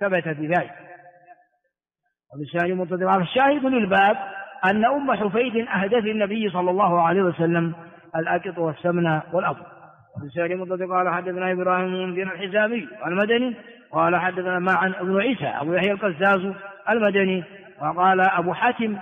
ثبت بذلك. وبالشاهد متصل. الشاهد للباب أن أم حفيد أهدت النبي صلى الله عليه وسلم الأكط والسمن والأبر. وبالشاهد متصل. قال حدثنا إبراهيم بن منذر الحزامي المدني قال حدثنا معا ابن عيسى أبو يحيى القزاز المدني وقال أبو حاتم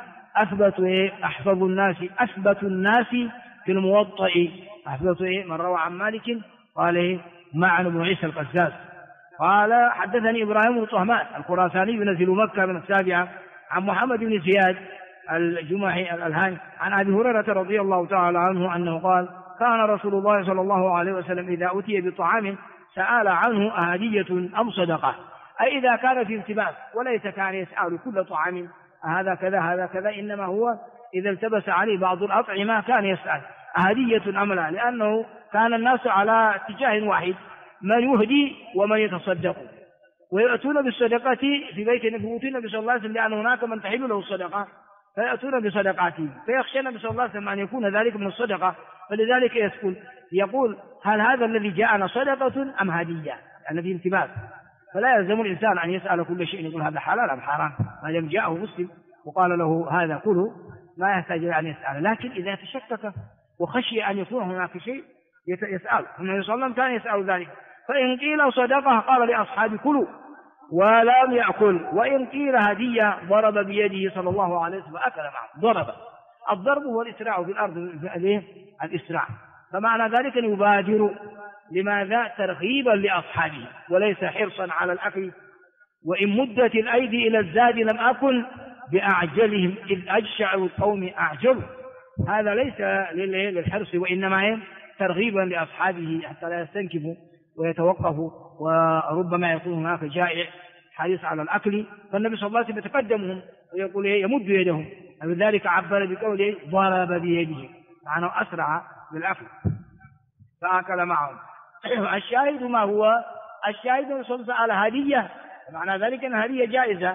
أثبت الناس في الموطأ أثبت من روى عن مالك قال معا ابن عيسى القزاز. قال حدثني إبراهيم بن طهمان الخراساني ينزل مكة من السابعة عن محمد بن زياد الجمحي الألهاني عن أبي هريرة رضي الله تعالى عنه أنه قال كان رسول الله صلى الله عليه وسلم إذا أتي بطعام سأل عنه أهدية أم صدقة، أي إذا كان في التباس، وليس كان يسأل كل طعام هذا كذا هذا كذا، إنما هو إذا التبس عليه بعض الأطعمة كان يسأل أهدية أم لا، لأنه كان الناس على اتجاه واحد، من يهدي ومن يتصدق، ويأتون بالصدقة في بيت النبي صلى الله عليه وسلم لأن هناك من تحل له الصدقة فيأتون بصدقاته، فيخشى النبي صلى الله عليه وسلم أن يكون ذلك من الصدقة، فلذلك يقول هل هذا الذي جاءنا صدقة أم هدية؟ لأن فيه التباس، فلا يلزم الإنسان أن يسأل كل شيء يقول هذا حلال أم حرام، ما دام جاءه مسلم وقال له هذا كله ما يحتاج أن يسأل، لكن إذا تشكك وخشي أن يكون هناك شيء يسأل. النبي صلى الله عليه وسلم كان يسأل ذلك، فإن قيل صدقه قال لأصحابه كلوا ولم يأكل، وإن قيل هدية ضرب بيده صلى الله عليه وسلم فأكل معه. الضرب هو الإسراع في الأرض، الإسراع، فمعنى ذلك أن يبادر، لماذا؟ ترغيبا لأصحابه وليس حرصا على الأكل. وإن مدت الأيدي إلى الزاد لم أكن بأعجلهم إذ أجشع القوم أعجل، هذا ليس للحرص وإنما ترغيبا لأصحابه حتى لا يستنكفوا ويتوقفوا، وربما يكون هناك جائع حريص على الأكل، فالنبي صلى الله عليه وسلم يتقدمهم ويقول يمد يدهم، ولذلك عبر بقوله ضرب بيده، معناه أسرع بالأكل فأكل معهم. الشاهد ما هو؟ الشاهد صلى على هدية، معنى ذلك أن هدية جائزة.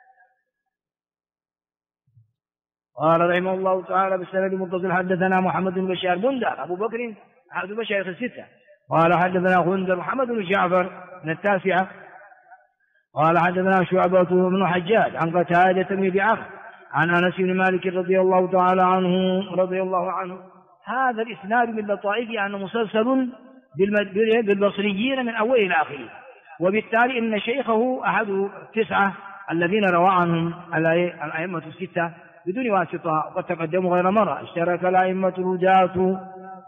قال رحمه الله تعالى بالسند المتصل حدثنا محمد بن بشار بندر أبو بكر أحد مشايخ الستة قال حدثنا غندر محمد بن جعفر من التاسعة قال حدثنا شعبة بن حجاج عن قتادة بن دعامة عن أنس بن مالك رضي الله عنه. هذا الإسناد من لطائف أنه مسلسل بالبصريين من أول إلى آخره، وبالتالي إن شيخه أحد التسعة الذين روى عنهم الأئمة الستة بدون واسطة، وقد تقدموا غير مرة. اشترك الأئمة الهداة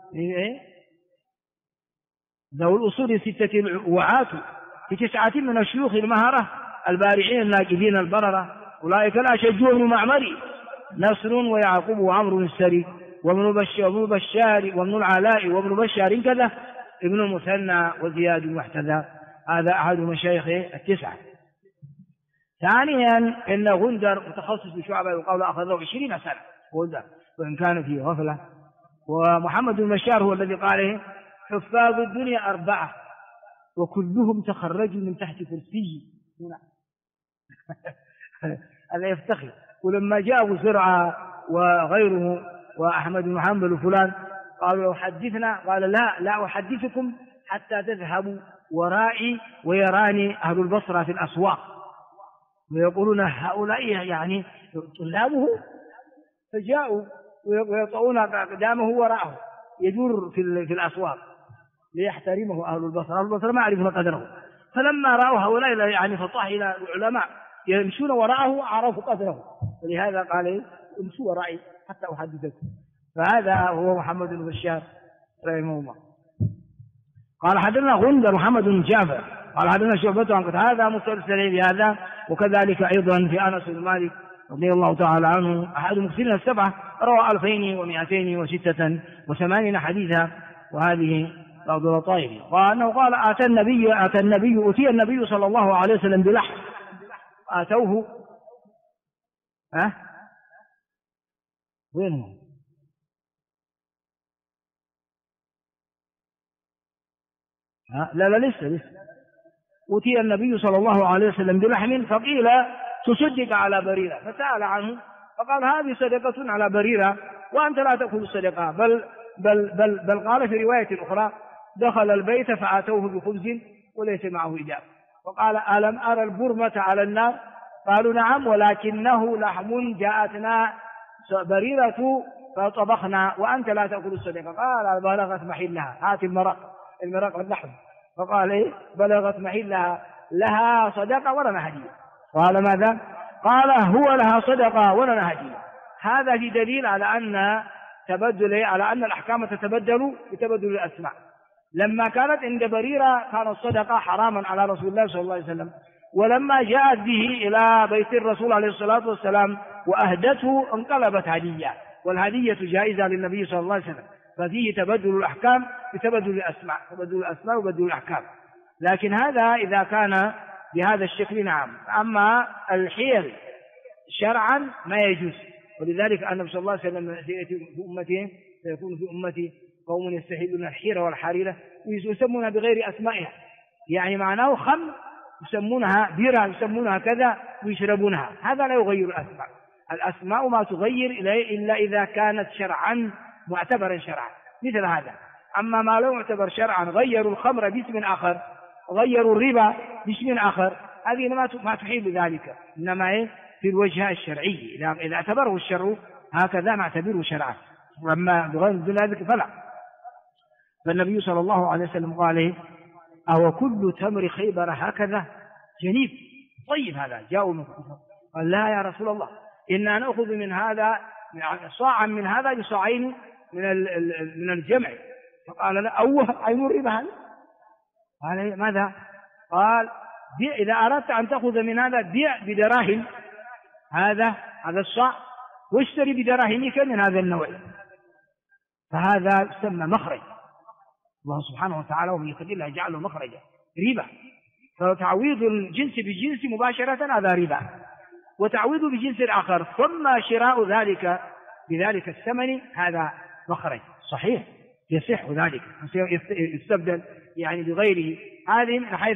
ذو الأصول الستة وعاة في 9 من الشيوخ المهرة البارعين الناجدين البررة، أولئك الأشج بن معمر نصر ويعقوب وعمرو السري وابن بشار وابن العلاء وابن بشار كذا ابن المثنى وزياد المحتذى. هذا أحد مشايخ التسعة. ثانيا إن غندر متخصص بشعبة يقال أخذه 20 سنة غندر وإن كان فيه غفلة. ومحمد بن بشار هو الذي قال حفاظ الدنيا 4 وكلهم تخرجوا من تحت كرسي. هذا يفتخر. ولما جاء أبو زرعة وغيره وأحمد بن حنبل وفلان قالوا حدثنا، قال لا أحدثكم حتى تذهبوا ورائي ويراني أهل البصرة في الأسواق ويقولون هؤلاء يعني طلابه، فجاءوا ويطعون قدامه وراءه يدور في الأسواق ليحترمه أهل البصرة. أهل البصرة ما يعرفون قدره، فلما رأوا هؤلاء يعني فطاح إلى العلماء يمشون وراءه عرفوا قدره، ولهذا قال امشوا ورائي حتى أحدثكم. فهذا هو محمد بن بشار رحمه الله. قال حدثنا غندر محمد بن جعفر قال حدثنا شعبة عن هذا مسلسل بهذا. وكذلك أيضا في أنس بن مالك رضي الله تعالى عنه أحد المكثرين السبعة روى 2286 حديثا، وهذه بعض لطائفه. وأنه قال أتي النبي صلى الله عليه وسلم بلحم آتوه وين هو؟ لا لسه أتي النبي صلى الله عليه وسلم بلحم فقيل تصدق على بريرة، فسأل عنه فقال هذه صدقة على بريرة وأنت لا تأكل الصدقة، بل قال في رواية أخرى دخل البيت فآتوه بخبز وليس معه إجاب. وقال ألم أرى البرمة على النار؟ قالوا نعم، ولكنه لحم جاءتنا بريرة فطبخنا وأنت لا تأكل الصدقة. قال بلغت محلها، هات المرق واللحم. فقال إيه؟ بلغت محلها، لها صدقة ولنا هدية. قال ماذا؟ قال هو لها صدقة ولنا هدية. هذا في دليل على أن الأحكام تتبدل بتبدل الأسماء. لما كانت عند بريرة كان الصدقة حراما على رسول الله صلى الله عليه وسلم، ولما جاءت به إلى بيت الرسول عليه الصلاة والسلام وأهدته انقلبت هدية، والهدية جائزة للنبي صلى الله عليه وسلم. ففيه تبدل الأحكام بتبدل الأسماء، تبدل الأسماء وبدل الأحكام. لكن هذا إذا كان بهذا الشكل نعم. أما الحيل شرعا ما يجوز، ولذلك النبي صلى الله عليه وسلم سيكون في أمتي قوم يستحلون الحيرة والحريرة ويسمونها بغير أسمائها، يعني معناه خمر يسمونها بيرة يسمونها كذا ويشربونها. هذا لا يغير الأسماء. الأسماء ما تغير إلا إذا كانت شرعا معتبرا شرعا مثل هذا. أما ما لو معتبر شرعا غيروا الخمر باسم آخر، غيروا الربا باسم آخر، هذه ما تحيل ذلك. إنما في الوجه الشرعي، إذا اعتبره الشرع هكذا نعتبره شرعا، أما بغير ذلك فلا. فالنبي صلى الله عليه وسلم قال أو كل تمر خيبر هكذا جنيب طيب؟ هذا جاءوا من قال لا يا رسول الله، إننا نأخذ من هذا صاعا من هذا بصاعين من الجمع. فقال لا عين الربا هذا. قال ماذا؟ قال إذا أردت أن تأخذ من هذا بيع بدراهم هذا الصاع، واشتري بدراهمك من هذا النوع. فهذا يسمى مخرج. الله سبحانه وتعالى ومن يقدر الله يجعله مخرجا ربا. فتعويض الجنس بالجنس مباشرة هذا ربا، وتعويض بجنس آخر ثم شراء ذلك بذلك الثمن هذا مخرج صحيح يصح ذلك، يستبدل يعني بغيره. هذه من حيث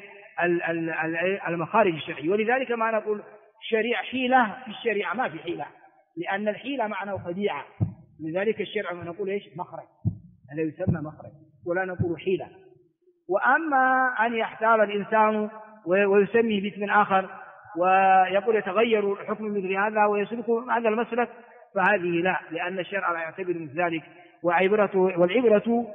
المخارج الشرعية. ولذلك ما نقول شريعة حيلة في الشريعة ما في حيلة، لأن الحيلة معناه خديعة. لذلك الشرع ما نقول إيش؟ مخرج، هذا يسمى مخرج ولا نقول حيلة. وأما أن يحتال الإنسان ويسميه باسم آخر ويقول يتغير الحكم مثل هذا ويسلك هذا المسلك، فهذه لا، لأن الشرع لا يعتبر مثل ذلك. والعبرة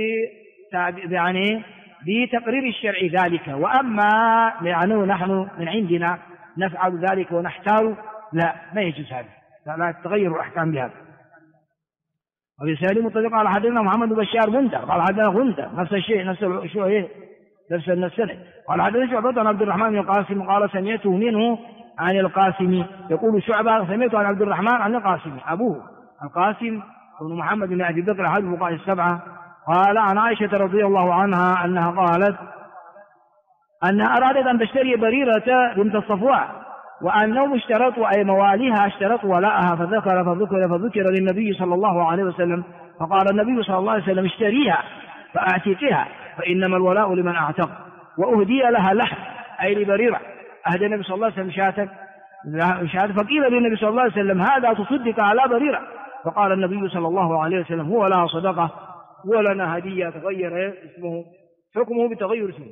بتقرير الشرع ذلك. وأما لأنه نحن من عندنا نفعل ذلك ونحتال، لا، ما يجوز هذا، لا تتغير الأحكام بهذا. وبسالي مطلق على حدثنا محمد بشار غندر قال حدثنا غندر نفس الشيء نفس السنة. قال حدثنا شعبة عن عبد الرحمن بن القاسم قال سمعته منه عن القاسم. يقول شعبة سمعته عن عبد الرحمن عن القاسم أبوه القاسم بن محمد بن أبي بكر أحد الفقهاء السبعة. قال عن عائشة رضي الله عنها أنها قالت أنها أرادت أن تشتري بريرة بنت الصفوان، وأنهم اشترطوا أي مواليها اشترطوا ولاءها، فذكر للنبي صلى الله عليه وسلم، فقال النبي صلى الله عليه وسلم اشتريها فأعتقها، فإنما الولاء لمن أعتق. وأهدي لها لحم أي لبريرة، أهدى النبي صلى الله عليه وسلم شاة، فقيل للنبي صلى الله عليه وسلم هذا تصدق على بريرة، فقال النبي صلى الله عليه وسلم هو لها صدقة ولنا هدية، تغير اسمه حكمه بتغير اسمه.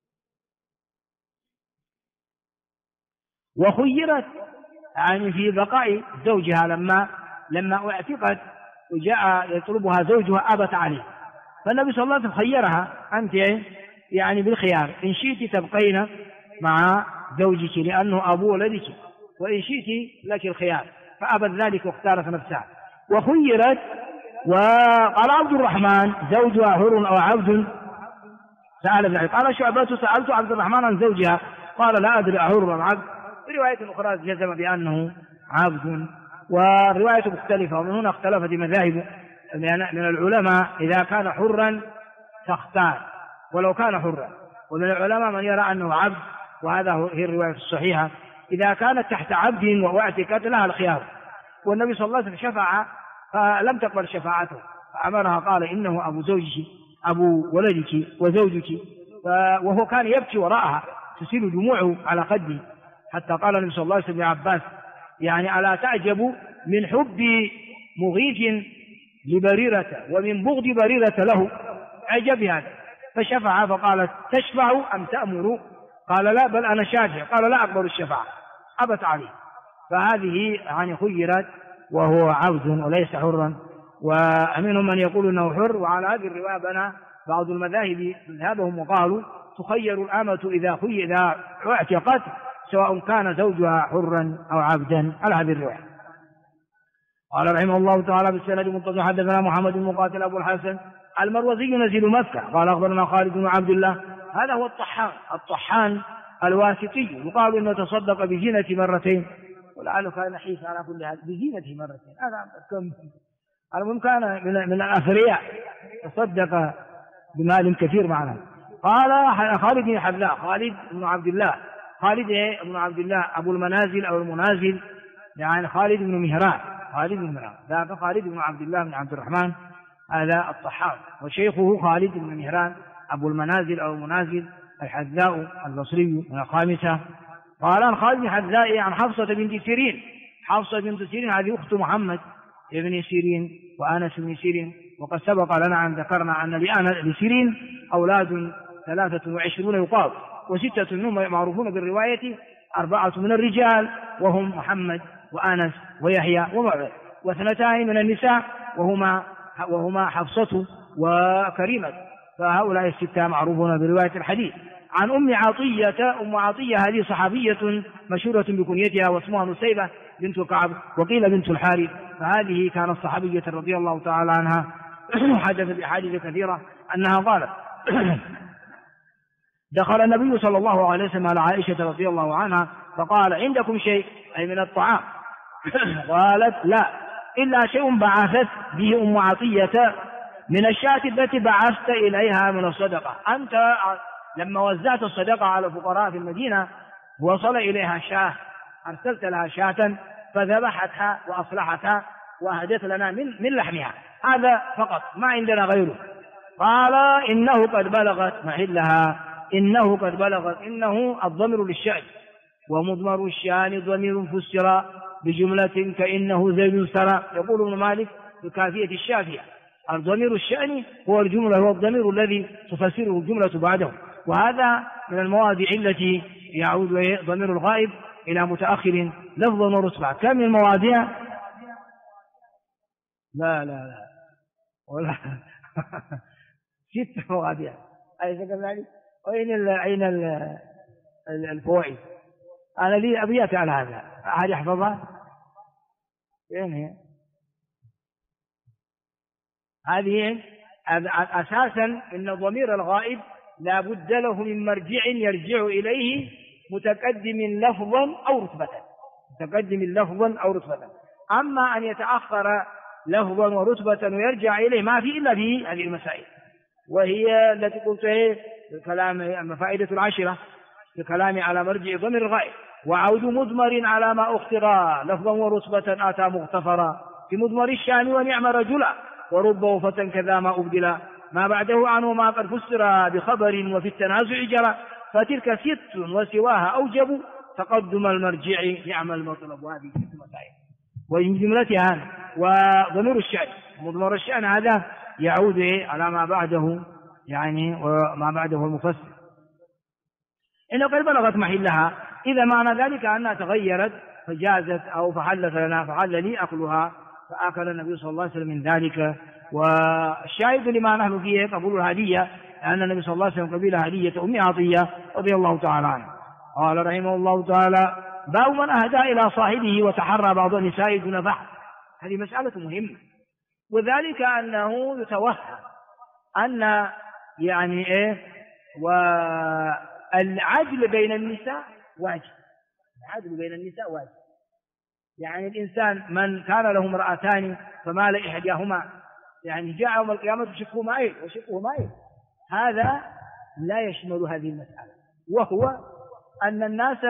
وخيرت يعني في بقاء زوجها لما اعتقت وجاء يطلبها زوجها أبت عليه، فالنبي صلى الله عليه وسلم خيرها أنت يعني بالخيار، إن شئت تبقين مع زوجك لأنه أبو ولدك، وإن شئت لك الخيار، فأبت ذلك واختارت نفسها. وخيرت. وقال عبد الرحمن زوجها حر أو عبد؟ سأل ذلك. قال شعبة سألت عبد الرحمن عن زوجها قال لا أدري أحر أم عبد. في رواية أخرى جزم بأنه عبد، ورواية مختلفة، ومن هنا اختلفت مذاهب من العلماء إذا كان حرا تختار ولو كان حرا، ومن العلماء من يرى أنه عبد، وهذا هي الرواية الصحيحة. إذا كانت تحت عبد واعتقت لها الخيار، والنبي صلى الله عليه وسلم شفع فلم تقبل شفاعته فأمرها قال إنه أبو زوجك أبو ولدك وزوجك، وهو كان يبكي وراءها تسيل دموعه على خده، حتى قال النبي صلى الله عليه وسلم لعباس يعني ألا تعجب من حب مغيث لبريرة ومن بغض بريرة له، عجب هذا. فشفع فقالت تشفع أم تأمر؟ قال لا بل أنا شافع، قال لا أقبل الشفاعة، أبت عليه. فهذه يعني خيرت وهو عبد وليس حرا، ومنهم من يقول أنه حر. وعلى هذه الرواية بنى بعض المذاهب مذهبهم وقالوا تخير الأمة إذا اعتقت سواء كان زوجها حرا أو عبدا، على هذه الرواية. قال رحمه الله تعالى بالسند متصل حدثنا محمد بن مقاتل أبو الحسن المروزي نزيل مكة قال أخبرنا خالد بن عبد الله، هذا هو الطحان الواسطي، يقال إنه تصدق بزينة مرتين، ولعله كان نحيف على كل هذا بزينته مرتين، هذا كم المهم كان من الأثرياء، تصدق بمال كثير معنا. قال خالد بن حذاء خالد بن عبد الله أبو المنازل أو المنازل، يعني خالد بن مهران ذاك خالد بن عبد الله بن عبد الرحمن هذا الطحان، وشيخه خالد بن مهران أبو المنازل أو المنازل الحذاء البصري من الخامسة. قال عن خالد بن حذاء عن حفصة بنت سيرين هذه أخت محمد ابن سيرين وأنس بن سيرين، وقد سبق لنا أن ذكرنا أن لسيرين أولاد 23 يقال، و6 منهم معروفون بالرواية، 4 من الرجال وهم محمد وأنس ويحيى ومعبد، و2 من النساء وهما حفصة وكريمة، فهؤلاء 6 معروفون برواية الحديث. عن أم عطية هذه صحابية مشهورة بكنيتها واسمها نسيبة بنت كعب وقيل بنت الحارث، فهذه كانت صحابية رضي الله تعالى عنها، حدث بأحاديث كثيرة أنها قالت دخل النبي صلى الله عليه وسلم على عائشة رضي الله عنها فقال عندكم شيء أي من الطعام؟ قالت لا إلا شيء بعثت به أم عطية من الشاة التي بعثت إليها من الصدقة، أنت لما وزعت الصدقة على الفقراء في المدينة وصل إليها شاة، أرسلت لها شاة فذبحتها وأصلحتها وأهدت لنا من لحمها، هذا فقط ما عندنا غيره. قال إنه قد بلغت محلها، إنه الضمير للشأن، ومضمر الشأن ضمير فسر بجملة كأنه زيد سرى، يقول ابن مالك بكافية الشافية الضمير الشأن هو الضمير الذي تفسره الجملة بعده، وهذا من المواضع التي يعود ضمير الغائب إلى متأخر لفظا ورتبة. كم من المواضيع؟ لا ولا 6 مواضيع، أليس كذلك؟ أين الفوائد؟ أنا لي أبيات على هذا، أحد يحفظها؟ فين هي؟ هذه أساسا إن ضمير الغائب لا بد له من مرجع يرجع إليه متقدم لفظا أو رتبة، أما أن يتأخر لفظا ورتبة ويرجع إليه ما في إلا في هذه المسائل، وهي التي قلت الكلام فائدة العشرة في كلامي على مرجع ضمير الغائب. وعود مضمر على ما أخطر لفظا ورتبة أتى مغتفرا في مضمر الشان ونعم رجلا ورب وفة كذا ما أبدلا ما بعده عنه ما قد فسر بخبر وفي التنازع جرى فتلك 6 وسواها أوجب تقدم المرجع نعم المطلب. وهذه 6 مسائل ومن جملتها وضمير الشأن مضمر الشأن هذا يعود على ما بعده، يعني وما بعده المفسر. إنه قد بلغت محلها، إذا معنى ذلك أنها تغيرت فجازت أو فحل لي أكلها، فأكل النبي صلى الله عليه وسلم من ذلك. والشاهد لما نحن فيه قبول الهدية، لأن النبي صلى الله عليه وسلم قبل هدية أم عطية رضي الله تعالى عنها. قال رحمه الله تعالى باب من أهدى إلى صاحبه وتحرى بعض النساء دون بعض. هذه مسألة مهمة، وذلك أنه يتوهم أن يعني والعدل بين النساء واجب، يعني الإنسان من كان له امرأتان فمال إحداهما يعني جاء يوم القيامة شقه مائل وشقه مائل، هذا لا يشمل هذه المسألة، وهو أن الناس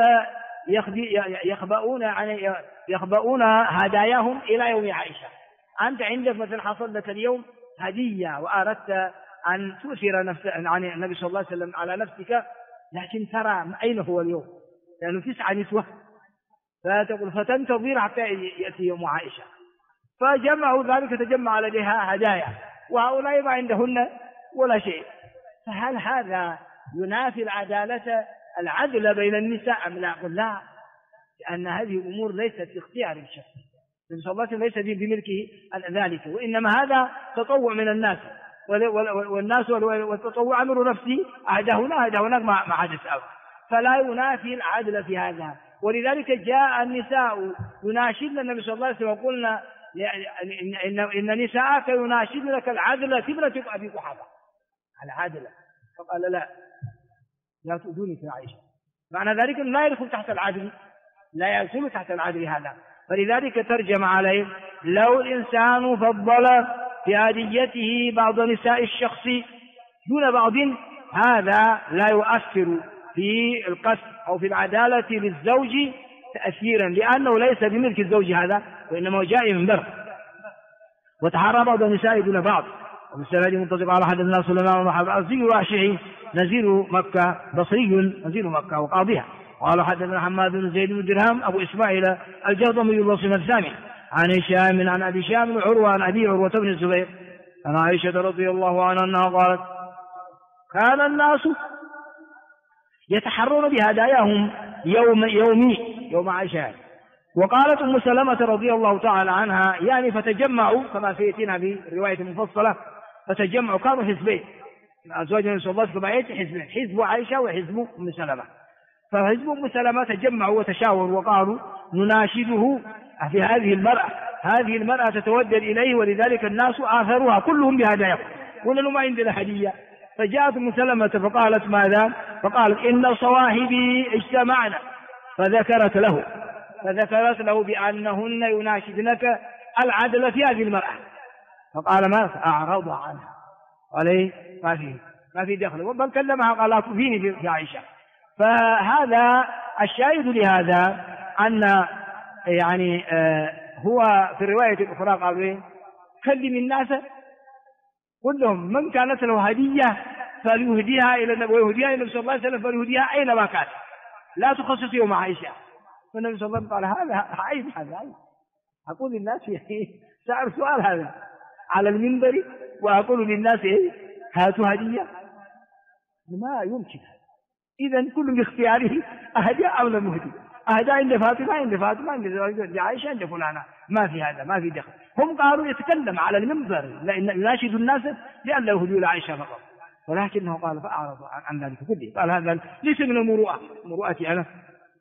يخبؤون هداياهم إلى يوم عائشة. أنت عندك مثلا حصل لك اليوم هدية وأردت أن تؤثر عن النبي صلى الله عليه وسلم على نفسك، لكن ترى أين هو اليوم، لأنه 9 نسوة، فتقول فتنتظر حتى يأتي يوم عائشة، فجمعوا ذلك تجمع لديها هدايا وهؤلاء ما عندهن ولا شيء. فهل هذا ينافي العدالة العدل بين النساء أم لا؟ قل لا، لأن هذه الأمور ليست في اختيار الشخص، النبي صلى الله عليه وسلم ليس بملكه ذلك، وإنما هذا تطوع من الناس، والناس والتطوع أمر نفسي، أهدى هنا أهدى هناك ما حدث أو، فلا ينافي العدل في هذا. ولذلك جاء النساء يناشدن النبي صلى الله عليه وسلم وقلنا إن نساءك يناشدنك العدل في ابنة أبي قحافة، العدل، فقال لا تؤذوني في عائشة، معنى ذلك لا يدخل تحت العدل، لا يدخل تحت العدل هذا. فلذلك ترجم عليه لو الإنسان فضل في هديته بعض نساء الشخص دون بعض، هذا لا يؤثر في القسم أو في العدالة للزوج تأثيرا، لأنه ليس بملك الزوج هذا، وإنما جاء من بر، وتحرى بعض النساء دون بعض. وبالسند منطبق على حدثنا سليمان بن حرب الأزدي واشعي نزيل مكة بصري نزيل مكة وقاضيها. قال حدثنا حماد بن زيد بن درهم أبو إسماعيل الجهضمي البصري الثاني عن هشام عن أبي هشام عروة عن أبي عروة بن الزبير عن عائشة رضي الله عنها أنها قالت كان الناس يتحرون بهداياهم يوم عائشة. وقالت أم سلمة رضي الله تعالى عنها يعني فتجمعوا كما سيأتينا في الرواية المفصلة، فتجمعوا كانوا حزبين، أزواج النبي صلى الله عليه وسلم حزبين، حزب عائشة وحزب أم سلمة. فحزب أم سلمة تجمعوا وتشاوروا وقالوا نناشده في هذه المرأة تتودد إليه، ولذلك الناس آثروها كلهم بهداياهم، قلنا ما عندنا هدية. فجاءت أم سلمة فقالت ماذا؟ فقالت إن صواحبي اجتمعنا، فذكرت له بأنهن يناشدنك العدل في هذه المرأة، فقال ما أعرض عنها، قال ما في دخل، بل كلمها قال لا تؤذيني في عائشة. فهذا الشاهد لهذا أن يعني هو في الرواية الأخرى قال كلم الناس كلهم من كانت له هدية فليهديها إلى النبي ويهديها إلى النبي صلى الله عليه وسلم، فليهديها أينما كان، لا تخصص يوم عائشة. فالنبي صلى الله عليه وسلم قال هذا عيب، أقول للناس سأل سؤال هذا على المنبر وأقول للناس هاتوا هدية، ما يمكن. إذن كل باختياره أهدى أو لم يهدي، أهدى عند فاطمة عند عائشة عند فلانة، ما في هذا، ما في دخل. هم قالوا يتكلم على المنبر يناشد الناس لأن لا يهدوا إلى عائشة فقط، ولكنه قال فأعرض عن ذلك كله، قال هذا ليس من مروءتي أنا.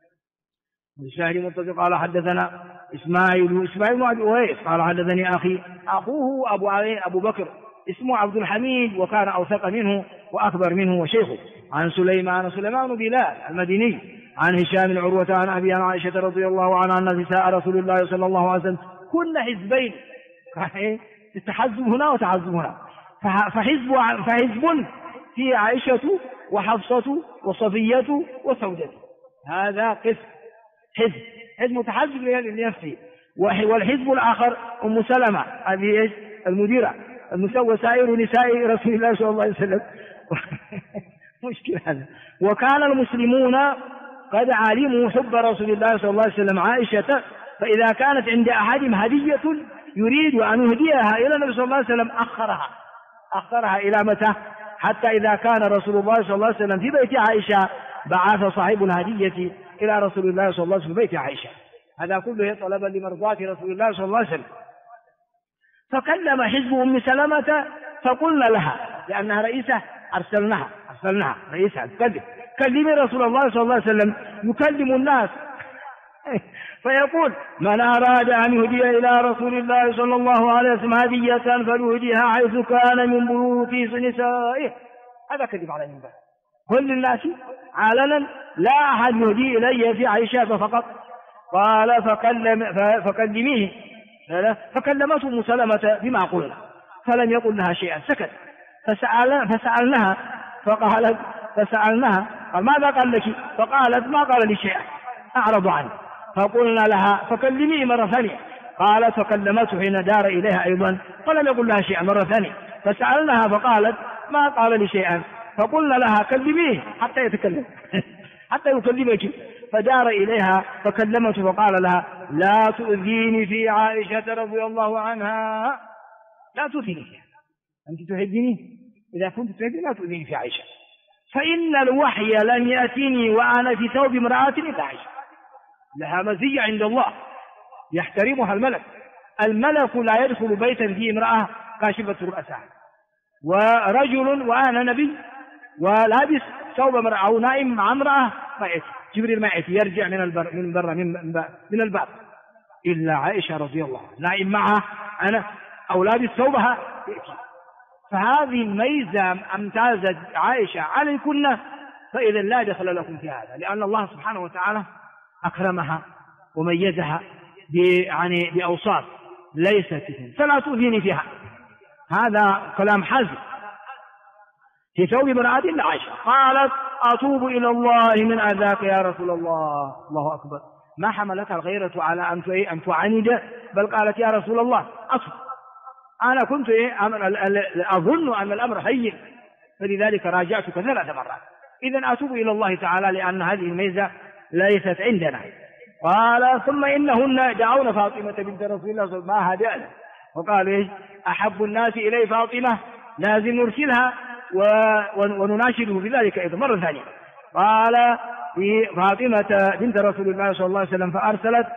الشاهد متفق قال حدثنا إسماعيل بن أبي أويس قال حدثني أخوه أبو بكر اسمه عبد الحميد، وكان أوثق منه وأكبر منه وشيخه، عن سليمان بلال المديني عن هشام عروة عن أبي عائشة رضي الله عنها أن نساء رسول الله صلى الله عليه وسلم كن حزبين، تحزب هنا وتحزب هنا، فحزب في عائشة وحفصة وصفية وسودة، هذا قسم حزب متحزب لنفسه. والحزب الآخر أم سلمة هذه المديرة وسائر نساء رسول الله صلى الله عليه وسلم مشكلة هذا. وكان المسلمون قد علموا حب رسول الله صلى الله عليه وسلم عائشة، فإذا كانت عند أحدهم هدية يريد أن يهديها إلى النبي صلى الله عليه وسلم أخرها إلى متى؟ حتى إذا كان رسول الله صلى الله عليه وسلم في بيت عائشة بعث صاحب الهدية إلى رسول الله صلى الله عليه وسلم في بيت عائشة، هذا كله طلبا لمرضاة رسول الله صلى الله عليه وسلم. فكلم حزب أم سلمة فقلنا لها لأنها رئيسة أرسلناها رئيسة كلمي رسول الله صلى الله عليه وسلم يكلم الناس فيقول من أراد أن يهدي إلى رسول الله صلى الله عليه وسلم هدية فليهديها حيث كان من بيوت نسائه، هذا كذب على المنبر كل الناس علنا، لا أحد يهدي إلي في عائشة فقط. قال فكلميه، فكلمته أم سلمة بما قلنا فلم يقل لها شيئا، سكت. فسألناها قال ماذا قال لك؟ فقالت ما قال لي شيئا أعرض عنه. فقلنا لها فكلميه مرة ثانية، قالت فكلمته حين دار إليها أيضا فلم يقل لها شيئا مرة ثانية. فسألناها فقالت ما قال لي شيئا، فقلنا لها كلميه حتى يتكلم حتى يكلمك. فدار إليها فكلمته فقال لها لا تؤذيني في عائشة رضي الله عنها، لا تؤذيني فيها، أنت تحبيني، إذا كنت تحبيني لا تؤذيني في عائشة. فإن الوحي لم يأتني وأنا في ثوب امرأة إلا عائشة. لها مزية عند الله يحترمها الملك. الملك لا يدخل بيتا فيه امرأة كاشفة رأسها ورجل وأنا نبي ولابس ثوب امرأة أو نائم مع امرأة ما يأتي جبريل ما يأتي يرجع من الباب إلا عائشة رضي الله عنها نائم معها أنا أو لابس ثوبها يأتي. فهذه الميزة امتازت عائشة عليكن، فإذا لا دخل لكم في هذا، لأن الله سبحانه وتعالى أكرمها وميزها بأوصاف ليست فيهم، فلا تؤذيني فيها. هذا كلام حزم. في ثوب امرأة إلا عائشة قالت أتوب إلى الله من أذاك يا رسول الله. الله أكبر. ما حملتها الغيرة على أن تعاند، بل قالت يا رسول الله أتوب، أنا كنت أظن أن الأمر هين، فلذلك راجعتك 3 مرات. إذن أتوب إلى الله تعالى لأن هذه الميزة ليست عندنا. قال ثم إنهن دعون فاطمة بنت رسول الله صلى الله عليه وسلم ما هدأنا، وقال إيش أحب الناس إلي فاطمة، لازم نرسلها ونناشده بذلك أيضا مرة ثانية. قال في فاطمة بنت رسول الله صلى الله عليه وسلم فأرسلت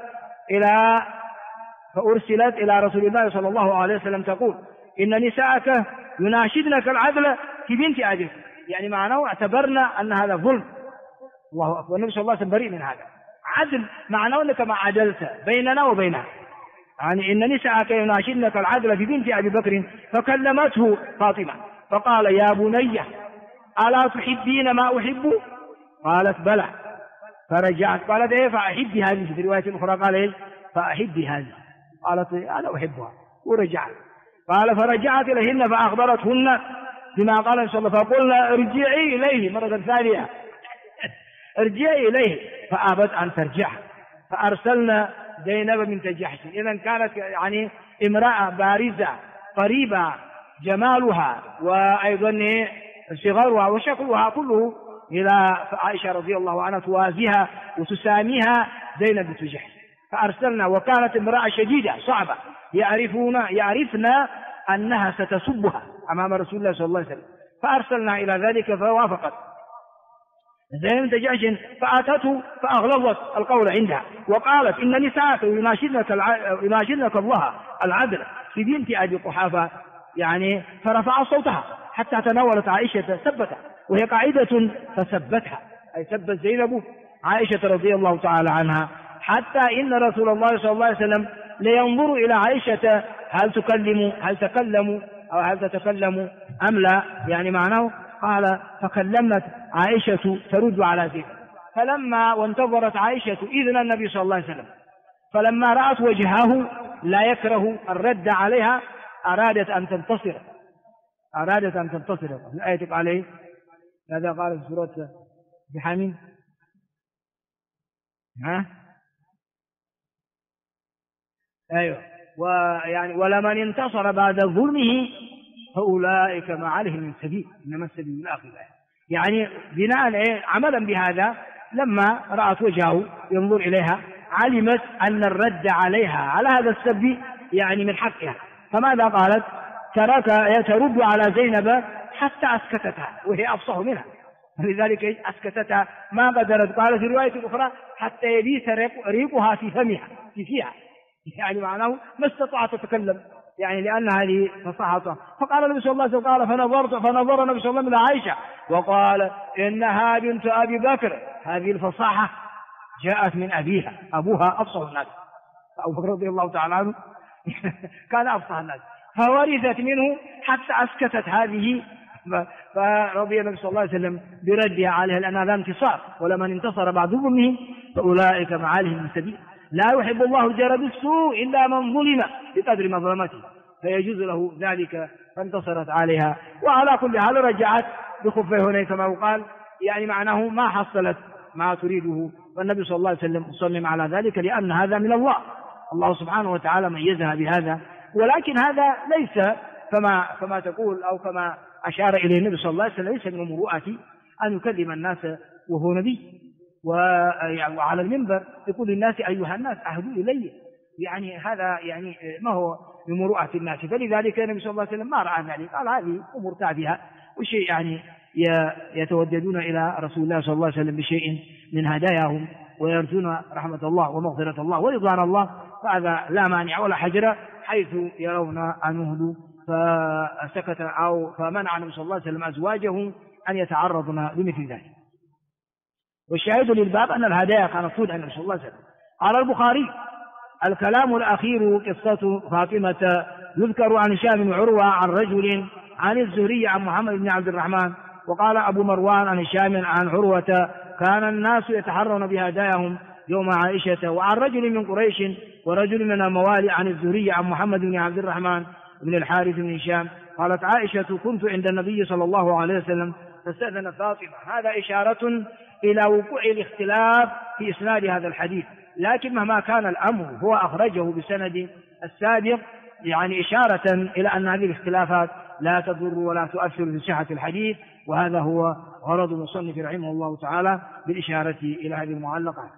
إلى رسول الله صلى الله عليه وسلم تقول إن نساءك يناشدنك العدل في بنت أبيك، يعني معناه اعتبرنا أن هذا ظلم. الله أكبر. النبي صلى الله عليه وسلم بريء من هذا. عدل معناه أنك ما عدلت بيننا وبينها، يعني إن نساءك يناشدنك العدل في بنت أبي بكر. فكلمته فاطمة فقال يا بني ألا تحبين ما أحب؟ قالت بلى. فرجعت قالت إيه فأحبي هذه. في رواية أخرى قال إيه فأحبي هذه. قالت أنا أحبها ورجعت. قال فرجعت إليهن فأخبرتهن بما قال إن شاء الله، فقلنا ارجعي إليه مرة ثانية ارجعي إليه، فأبت أن ترجع. فأرسلنا زينب بنت جحش. إذن كانت يعني امرأة بارزة قريبة جمالها وأيضا صغرها وشكلها كله إلى عائشة رضي الله عنها توازيها وتساميها زينب بنت جحش. فأرسلنا وكانت امرأة شديدة صعبة يعرفنا أنها ستسبها أمام رسول الله صلى الله عليه وسلم. فأرسلنا إلى ذلك فوافقت زينب بنت جحش، فأتته فأغلظت القول عندها وقالت إن نساءك يناشدنك الله العدل في بنت أبي قحافة، يعني فرفع صوتها حتى تناولت عائشة سبتها وهي قاعدة فسبتها، أي سبت زينب عائشة رضي الله تعالى عنها، حتى إن رسول الله صلى الله عليه وسلم لينظر إلى عائشة هل تتكلم أم لا، يعني معناه قال فكلمت عائشة ترد على زينب. فلما وانتظرت عائشة إذن النبي صلى الله عليه وسلم، فلما رأت وجهه لا يكره الرد عليها أرادت أن تنتصر. الآية عليه ماذا قال في سورة بحميم؟ أيوه ويعني ولمن انتصر بعد ظلمه فأولئك ما عليهم من سبيل، إنما السبيل من آخر الآية. يعني بناء عملا بهذا لما رأت وجهه ينظر إليها علمت أن الرد عليها على هذا السب يعني من حقها، فماذا قالت؟ ترد على زينب حتى أسكتتها وهي أفصح منها، لذلك أسكتتها ما قدرت. قال في رواية أخرى حتى يبيت ريقها في فيها، يعني معناه ما استطاعت تتكلم، يعني لأن هذه فصاحة. فقال النبي صلى الله عليه وسلم فنظر النبي صلى الله عليه وسلم إلى عائشة وقال إنها بنت أبي بكر. هذه الفصاحة جاءت من أبيها، أبوها أفصح الناس، أبو بكر رضي الله تعالى عنه كان أفصح الناس، فورثت منه حتى أسكتت هذه. فرضي النبي صلى الله عليه وسلم بردها عليها لأن هذا انتصار، ولمن انتصر بعد ظلمه فأولئك ما عليهم من سبيل. لا يحب الله الجار بالسوء إلا من ظلم بقدر مظلمته، فيجوز له ذلك، فانتصرت عليها. وعلى كل حال رجعت بخفيه هنا كما يقال، يعني معناه ما حصلت ما تريده، والنبي صلى الله عليه وسلم يصمم على ذلك لأن هذا من الله سبحانه وتعالى ميزها بهذا. ولكن هذا ليس كما تقول أو كما أشار إليه النبي صلى الله عليه وسلم، ليس من المروءة أن يكلم الناس وهو نبي وعلى المنبر يقول للناس أيها الناس أهدوا إلي، يعني هذا يعني ما هو من مروءة الناس. فلذلك النبي صلى الله عليه وسلم ما رأى ذلك، قال هذه أمور تافهة وشيء يعني يتوددون إلى رسول الله صلى الله عليه وسلم بشيء من هداياهم ويرجون رحمة الله ومغفرة الله ورضوان الله، فهذا لا مانع ولا حجر حيث يرون أن يهدوا، فسكت أو فمنع النبي صلى الله عليه وسلم أزواجه أن يتعرضن لمثل ذلك. والشاهد للباب أن الهدايا كانت تود عن النبي صلى الله عليه وسلم. قال البخاري: الكلام الأخير قصة فاطمة. يذكر عن هشام بن عروة عن رجل عن الزهري عن محمد بن عبد الرحمن. وقال أبو مروان عن هشام عن عروة: كان الناس يتحرون بهداياهم يوم عائشة. وعن رجل من قريش ورجل من الموالي عن الزهري عن محمد بن عبد الرحمن بن الحارث بن هشام قالت عائشة: كنت عند النبي صلى الله عليه وسلم فاستأذن فاطمة. هذا إشارة إلى وقوع الاختلاف في إسناد هذا الحديث، لكن مهما كان الأمر هو أخرجه بسند السابق، يعني إشارة إلى أن هذه الاختلافات لا تضر ولا تؤثر في صحة الحديث، وهذا هو غرض المصنف رحمه الله تعالى بالإشارة إلى هذه المعلقات.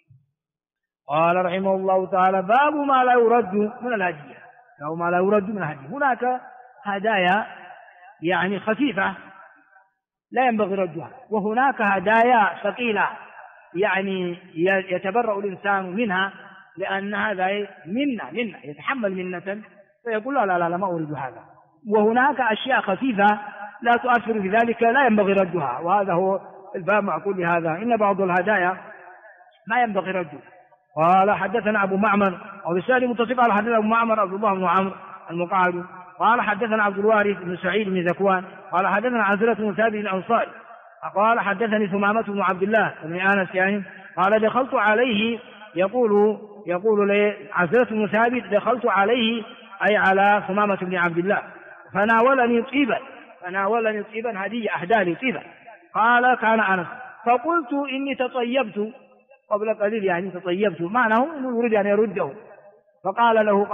قال رحمه الله تعالى: باب ما لا يرد من الهدية. أو ما لا يرد من الهدية. هناك هدايا يعني خفيفة لا ينبغي ردها، وهناك هدايا ثقيلة يعني يتبرأ الإنسان منها، لأن هذا منة يتحمل منة فيقول لا ما أريد هذا. وهناك أشياء خفيفة لا تؤثر في ذلك لا ينبغي ردها، وهذا هو الباب معقول لهذا. إن بعض الهدايا ما ينبغي رده. قال: حدثنا أبو معمر أو بسالي متصف على حدثنا أبو معمر عبد الله بن عمرو المقعد قال: حدثنا عبد الوارث بن سعيد بن ذكوان قال: حدثنا عزرة بن ثابت الأنصاري قال: حدثني ثمامة بن عبد الله بن أنس يعني قال: دخلت عليه يقول لي عزرة بن ثابت: دخلت عليه أي على ثمامة بن عبد الله فناولني طيبا هدية أهداني طيبا. قال: كان أنس فقلت إني تطيبت قبل قليل، يعني تطيبت معناه إنه يريد أن يرده. فقال له: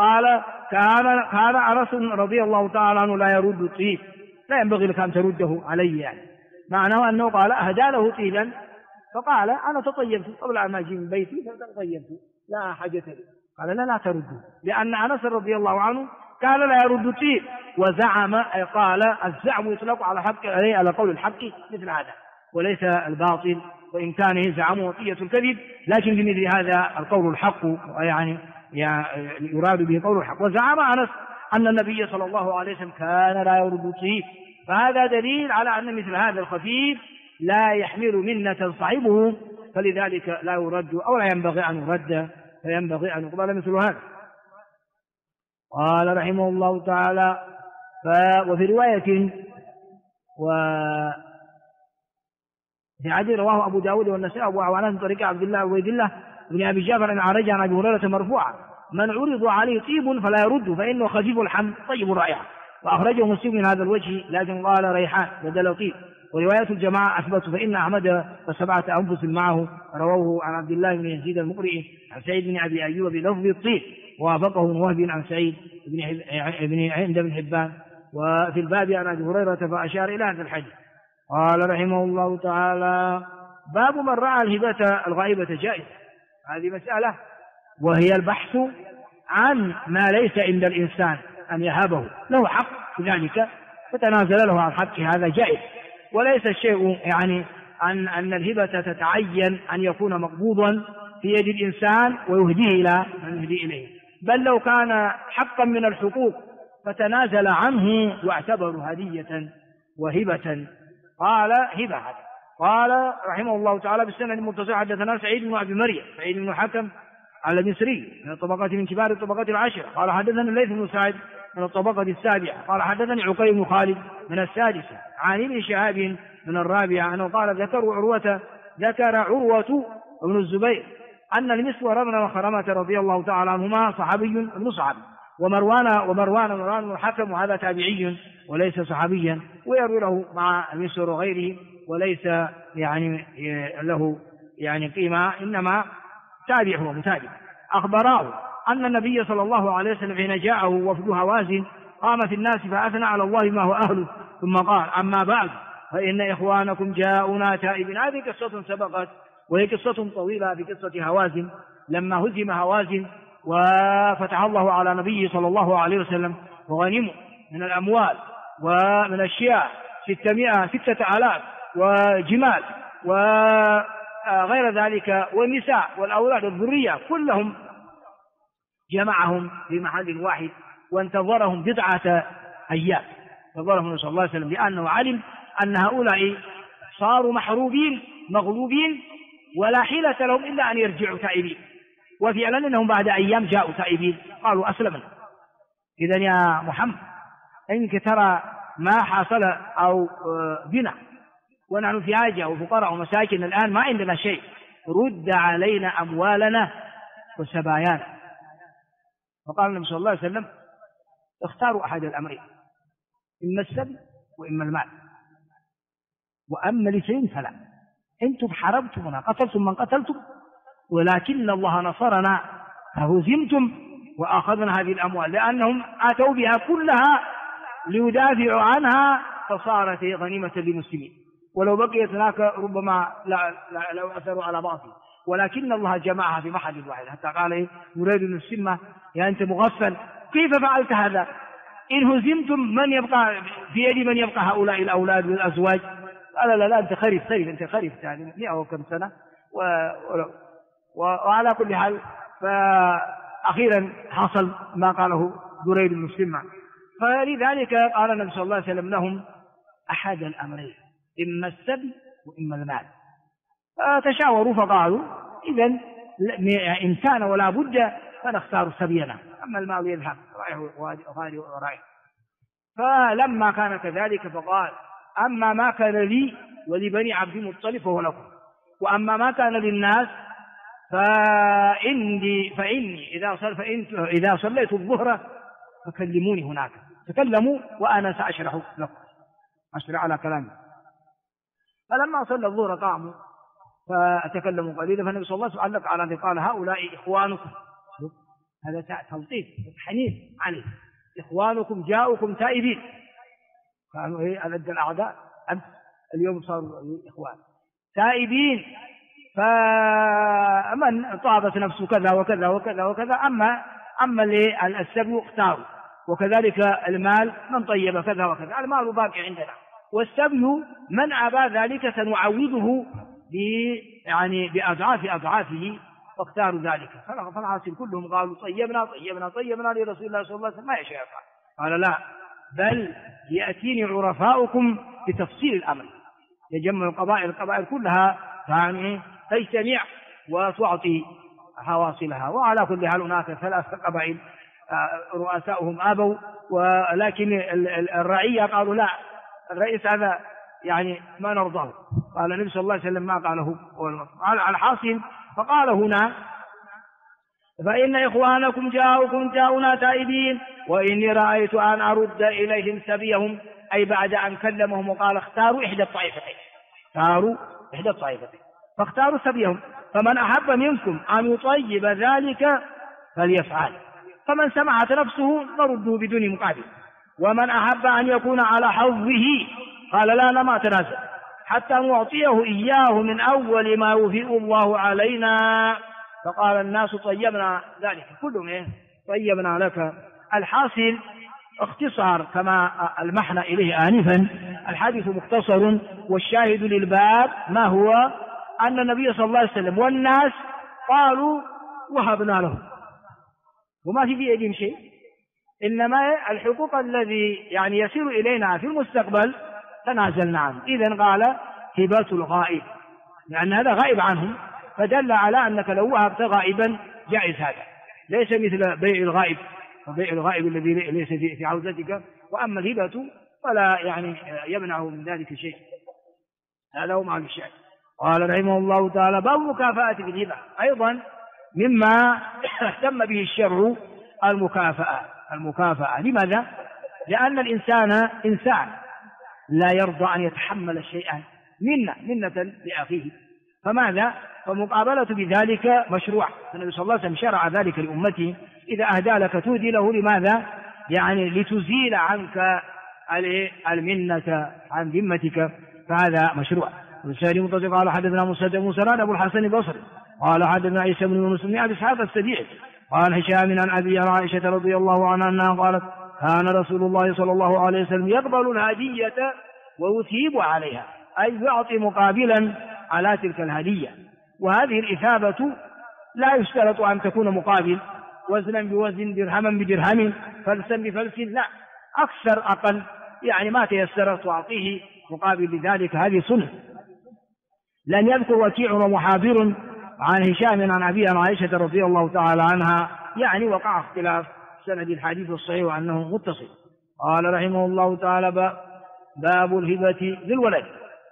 كان أنس رضي الله تعالى عنه لا يرد الطيب، لا ينبغي لك أن ترده علي، يعني معناه أنه قال أهدى له طيبا، فقال: أنا تطيبت قبل أن أجي من بيتي فتطيبت لا حاجة لي. قال: لا ترده، لأن أنس رضي الله عنه كان لا يرد الطيب. وزعم أي قال الزعم يطلق على قول الحق مثل هذا وليس الباطل، وإن كان يزعم وطية الكذب، لكن في مثل هذا القول الحق، يعني يراد به قول الحق. وزعم أنس أن النبي صلى الله عليه وسلم كان لا يرد الطيب، فهذا دليل على أن مثل هذا الخفيف لا يحمل منة صاحبه، فلذلك لا يرد أو لا ينبغي أن يرد، فينبغي أن يقبل مثل هذا. قال رحمه الله تعالى: وفي رواية في عدل رواه أبو داود والنسائي وأبو عوانة من طريق عبد الله وعبيد الله بن أبي جعفر عن عن أبي هريرة مرفوعا: من عرض عليه طيب فلا يرد فإنه خفيف الحمل طيب الرائحة. وأخرجه مسلم من هذا الوجه، لكن قال ريحان بدل طيب. ورواية الجماعة أثبت، فإن أحمد وسبعة أنفس معه رووه عن عبد الله بن يزيد المقرئ عن سعيد بن أبي أيوب بلفظ الطيب، ووافقه وهب عن سعيد بن عند بن حبان. وفي الباب عن أبي هريرة فأشار إلى هذا الحديث. قال رحمه الله تعالى: باب من رأى الهبة الغائبة جائزة. هذه مسألة وهي البحث عن ما ليس عند الإنسان أن يهبه، له حق في ذلك فتنازل له عن حقه، هذا جائز، وليس الشيء يعني أن الهبة تتعين أن يكون مقبوضا في يد الإنسان ويهديه إلى من يهدي إليه، بل لو كان حقا من الحقوق فتنازل عنه واعتبروا هدية وهبة. قال: هبة. قال رحمه الله تعالى: بالسند المتصل حدثنا سعيد بن أبي مريم سعيد بن حكم على المصري من الطبقات من كبار الطبقات العشرة. قال: حدثنا الليث بن سعد من الطبقة السابعة. قال: حدثني عقيل بن خالد من السادسة عن ابن شهاب من الرابعة أنه قال: ذكر عروة بن الزبير أن المسور بن مخرمة رضي الله تعالى عنهما صحابي مصعب، ومروان بن الحكم وهذا تابعي وليس صحابيا، ويروي له مع المسور وغيره وليس يعني له يعني قيمة، إنما تابع هو متابع. أخبراه أن النبي صلى الله عليه وسلم حين جاءه وفد هوازن قام في الناس فأثنى على الله ما هو أهله، ثم قال: أما بعد فإن إخوانكم جاءونا تائبين. هذه قصة سبقت وهي قصة طويلة في قصة هوازن، لما هزم هوازن وفتح الله على نبيه صلى الله عليه وسلم وغنموا من الأموال ومن الشياء 6,000 وجمال وغير ذلك والنساء والأولاد والذرية كلهم جمعهم في محل واحد وانتظرهم بضعة أيام. انتظرهم صلى الله عليه وسلم لأنه علم أن هؤلاء صاروا محروبين مغلوبين ولا حيلة لهم إلا أن يرجعوا تائبين. وفعلا أنهم بعد أيام جاءوا تائبين قالوا أسلمنا. إذن يا محمد إنك ترى ما حصل أو بنا ونحن في حاجة وفقراء ومساكن الآن ما عندنا شيء، رد علينا أموالنا وسبايانا. فقال النبي صلى الله عليه وسلم اختاروا أحد الأمرين، إما السبي وإما المال، وأما الاثنين فلا. أنتم حاربتمنا قتلتم من قتلتم ولكن الله نصرنا فهزمتم وأخذنا هذه الأموال، لأنهم أتوا بها كلها ليدافعوا عنها فصارت غنيمة للمسلمين، ولو بقيت هناك ربما لو أثروا على باطل، ولكن الله جمعها في محل واحد. حتى قال يريد السمة يا أنت مغفل كيف فعلت هذا؟ إن هزمتم من يبقى في يد من يبقى هؤلاء الأولاد والأزواج؟ قال لا أنت خريف أنت خريف يعني 100 وكم سنة وعلى كل حال فأخيرا حصل ما قاله دريد بن السمة. فلذلك قال النبي صلى الله عليه وسلم لهم أحد الأمرين، إما السبي وإما المال. فتشاوروا فقالوا إذن إن كان ولا بد فنختار سبينا، أما المال يذهب غادي ورائه. فلما كان كذلك فقال أما ما كان لي ولبني عبد المطلب فهو لكم، وأما ما كان للناس فإني إذا صليت الظهر فكلموني هناك، تكلموا وأنا سأشرح لكم، أشرح على كلامي. فلما صلى الظهر قاموا فتكلموا قليلا، فالنبي صلى الله عليه وسلم علق على أن قال هؤلاء إخوانكم. هذا تلطيف حنين عليه، إخوانكم جاءوكم تائبين، قالوا ألد الأعداء أمس اليوم صاروا إخوان تائبين، فمن طابت نفسه كذا وكذا وكذا وكذا، أما السبي اختاروا، وكذلك المال من طيب كذا وكذا، المال باقي عندنا، والسبي من أبى ذلك سنعوضه يعني بأضعافه، فاختاروا ذلك. فالحاصل كلهم قالوا طيبنا لرسول الله صلى الله عليه وسلم ما يشاء. قال لا، بل يأتيني عرفاؤكم بتفصيل الأمر، يجمع القبائل كلها يعني تجتمع وتعطي حواصلها. وعلى كل حال هناك 3 قبائل رؤساؤهم أبوا، ولكن الرعية قالوا لا، الرئيس هذا يعني ما نرضاه. قال النبي صلى الله عليه وسلم ما قاله على الحاصل. فقال هنا فإن إخوانكم جاءونا تائبين، وإني رأيت أن أرد إليهم سبيهم، أي بعد أن كلمهم وقال اختاروا إحدى الطائفتين، فاختاروا سبيهم. فمن أحب منكم أن يطيب ذلك فليفعل، فمن سمعت نفسه فردوا بدون مقابل، ومن أحب أن يكون على حظه قال لا أنا ما تنازل حتى نعطيه إياه من أول ما يوفئ الله علينا. فقال الناس طيبنا ذلك كلهم طيبنا لك. الحاصل اختصار كما المحنا إليه آنفا، الحديث مختصر، والشاهد للباب ما هو أن النبي صلى الله عليه وسلم والناس قالوا وهبنا له، وما في يدهم شيء، إنما الحقوق الذي يعني يسير إلينا في المستقبل تنازلنا عنه. إذن قال هبة الغائب، لأن هذا غائب عنهم، فدل على أنك لو وهبت غائبا جائز، هذا ليس مثل بيع الغائب، وبيع الغائب الذي ليس في عودتك. وأما الهبة فلا يعني يمنعه من ذلك شيء، هذا هو معنى الشيء. قال رحمه الله تعالى باب مكافأة بالهبة، أيضا مما اهتم به الشرع المكافأة. لماذا؟ لأن الإنسان إنسان لا يرضى أن يتحمل شيئا منة لأخيه، فماذا؟ فمقابلة بذلك مشروع. النبي صلى الله عليه وسلم شرع ذلك لأمته، إذا أهدى لك تهدي له، لماذا؟ يعني لتزيل عنك المنة عن ذمتك، فهذا مشروع. والسائل متصل قال حدثنا موسى أبو الحسن البصري قال حدثنا عيسى بن مسلم عن إسحاق السبيعي قال هشام عن أبي عائشة رضي الله عنها أنها قالت كان رسول الله صلى الله عليه وسلم يقبل الهدية ويثيب عليها، أي يعطي مقابلا على تلك الهدية. وهذه الإثابة لا يشترط أن تكون مقابل وزنا بوزن، درهما بدرهم، فلسا بفلس، لا، أكثر أقل، يعني ما تيسر تعطيه مقابل لذلك، هذه سنة. لم يذكر وكيع ومحاضر عن هشام عن أبي عائشة رضي الله تعالى عنها، يعني وقع اختلاف سند الحديث الصحيح أنه متصل. قال رحمه الله تعالى: باب الهبة للولد.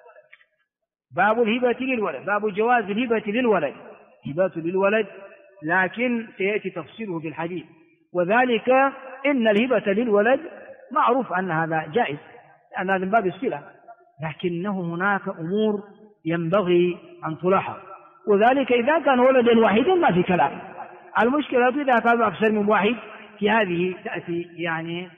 باب الهبة للولد، باب جواز الهبة للولد، هبة للولد، لكن سيأتي تفصيله في الحديث. وذلك إن الهبة للولد معروف أن هذا جائز، لأن هذا من باب الصلة، لكنه هناك أمور ينبغي أن تلاحظ. وذلك إذا كان ولدا واحدا ما في كلام، المشكلة إذا كان أكثر من واحد، في هذه تأتي يعني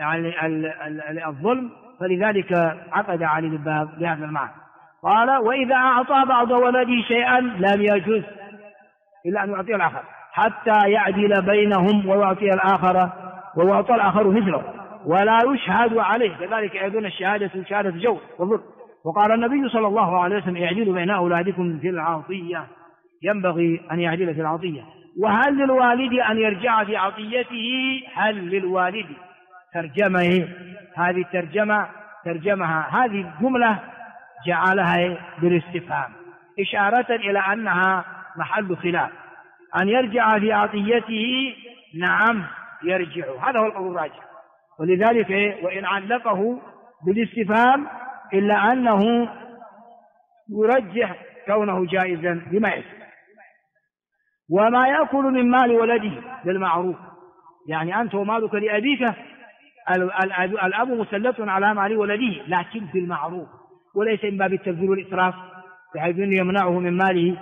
الظلم، فلذلك عقد عليه الباب بهذا المعنى. قال: وإذا أعطى بعض ولده شيئا لم يجوز إلا أن يعطي الآخر حتى يعدل بينهم ويعطي الآخر ويعطى الآخر مثله ولا يشهد عليه، كذلك أيضا الشهادة شهادة جور وظلم. وقال النبي صلى الله عليه وسلم: اعدلوا بين أولادكم في العطية، ينبغي أن يعدل في العطية. وهل للوالد أن يرجع في عطيته؟ هل للوالد؟ ترجمة هذه ترجمها هذه الجملة جعلها بالاستفهام إشارة إلى أنها محل خلاف. أن يرجع في عطيته، نعم يرجع، هذا هو القول الراجح. ولذلك وإن علقه بالاستفهام إلا أنه يرجح كونه جائزا بما يسمى. وما يأكل من مال ولده بالمعروف، يعني أنت ومالك لأبيك، الأب مسلط على مال ولده لكن بالمعروف، وليس من باب التبذير والإسراف بحيث أنه يمنعه من ماله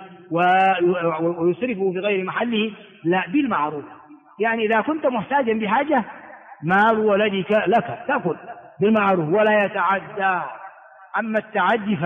ويصرفه في غير محله، لا، بالمعروف. يعني إذا كنت محتاجا بحاجة مال ولدك لك تأكل بالمعروف ولا يتعدى. أما التعدي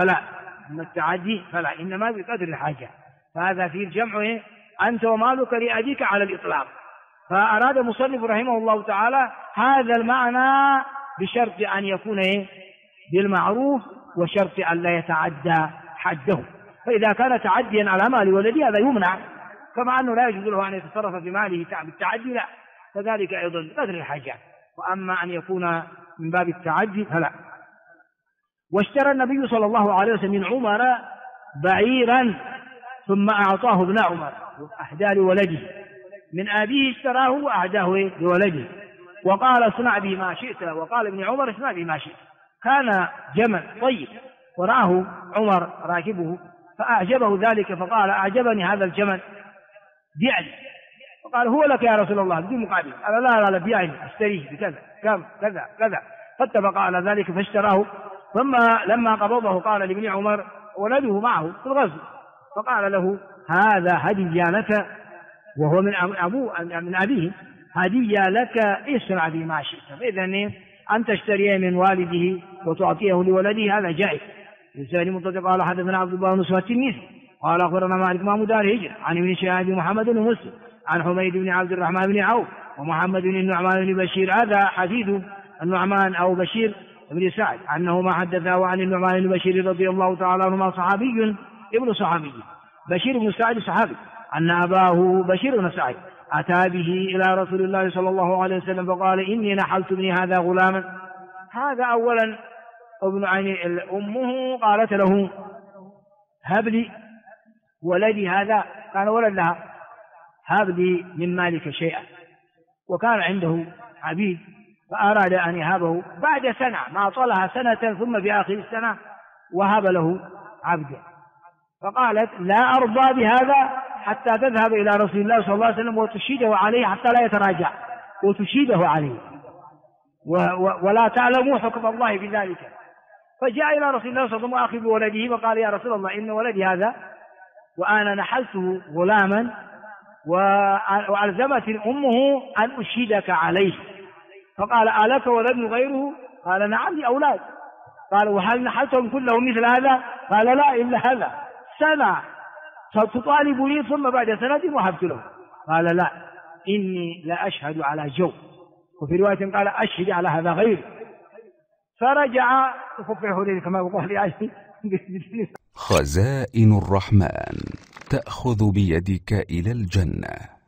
فلا، إنما بقدر الحاجة. فهذا فيه الجمع أنت ومالك لأبيك على الإطلاق. فأراد المصنف رحمه الله تعالى هذا المعنى بشرط أن يكون بالمعروف، وشرط أن لا يتعدى حده. فإذا كان تعديا على مال ولده هذا يمنع، كما أنه لا يجوز له أن يتصرف في ماله بالتعدي، لا، كذلك أيضا بقدر الحاجة. وأما أن يكون من باب التعدي فلا. واشترى النبي صلى الله عليه وسلم من عمر بعيرا ثم أعطاه ابن عمر أهدى لولده، من أبيه اشتراه وأهداه لولده، وقال: اصنع به ما شئت، وقال ابن عمر: اصنع به ما شئت. كان جمل طيب ورآه عمر راكبه فأعجبه ذلك، فقال: أعجبني هذا الجمل، بيعني. فقال: هو لك يا رسول الله بدون مقابل. قال: لا بيعني، اشتريه بكذا كم كذا كذا. فاتفق على ذلك فاشتراه. ثم لما قبضه قال لابن عمر ولده معه في الغزو، فقال له: هذا هدية لك، وهو من أبيه، هدية لك، اصنع به ما شئت. فإذا أن تشتريه من والده وتعطيه لولده هذا جائز. لسان منطق قال: حدثنا عبد الله بن سواد التنيسي قال: أخبرنا مالك إمام دار هجرة عن ابن شهاب محمد بن مسلم عن حميد بن عبد الرحمن بن عوف ومحمد بن النعمان بن بشير، هذا حديث النعمان أو بشير بن سعد أنه ما حدثه عن النعمان بن بشير رضي الله تعالى عنهما صحابي ابن صحابي، بشير بن سعد صحابي، أن أباه بشير بن سعد أتى به إلى رسول الله صلى الله عليه وسلم فقال: إني نحلت ابني هذا غلاما. هذا أولا ابن أمه قالت له: هب لي ولدي هذا، كان ولد لها، هب لي من مالك شيئا. وكان عنده عبيد فأراد أن يهبه بعد سنة، ما طلها سنة، ثم في آخر السنة وهب له عبدا. فقالت: لا أرضى بهذا حتى تذهب إلى رسول الله صلى الله عليه وسلم وتشيده عليه حتى لا يتراجع، وتشيده عليه ولا تعلموا حكم الله بذلك. فجاء إلى رسول الله صلى الله عليه وسلم وأخذ بولده وقال: يا رسول الله، إن ولدي هذا وأنا نحلته غلاما وألزمت أمه أن أشهدك عليه. فقال: ألك ولد غيره؟ قال: نعم لي أولاد. قال: وهل نحلتهم كلهم مثل هذا؟ قال: لا، إلا هذا، سنة ستطالبني ثم بعد سنة وهبت له. قال: لا، إني لا أشهد على جو. وفي رواية قال: أشهد على هذا غيره. فرجع يخفيه لي كما يقول يعني. خزائن الرحمن تأخذ بيدك إلى الجنة.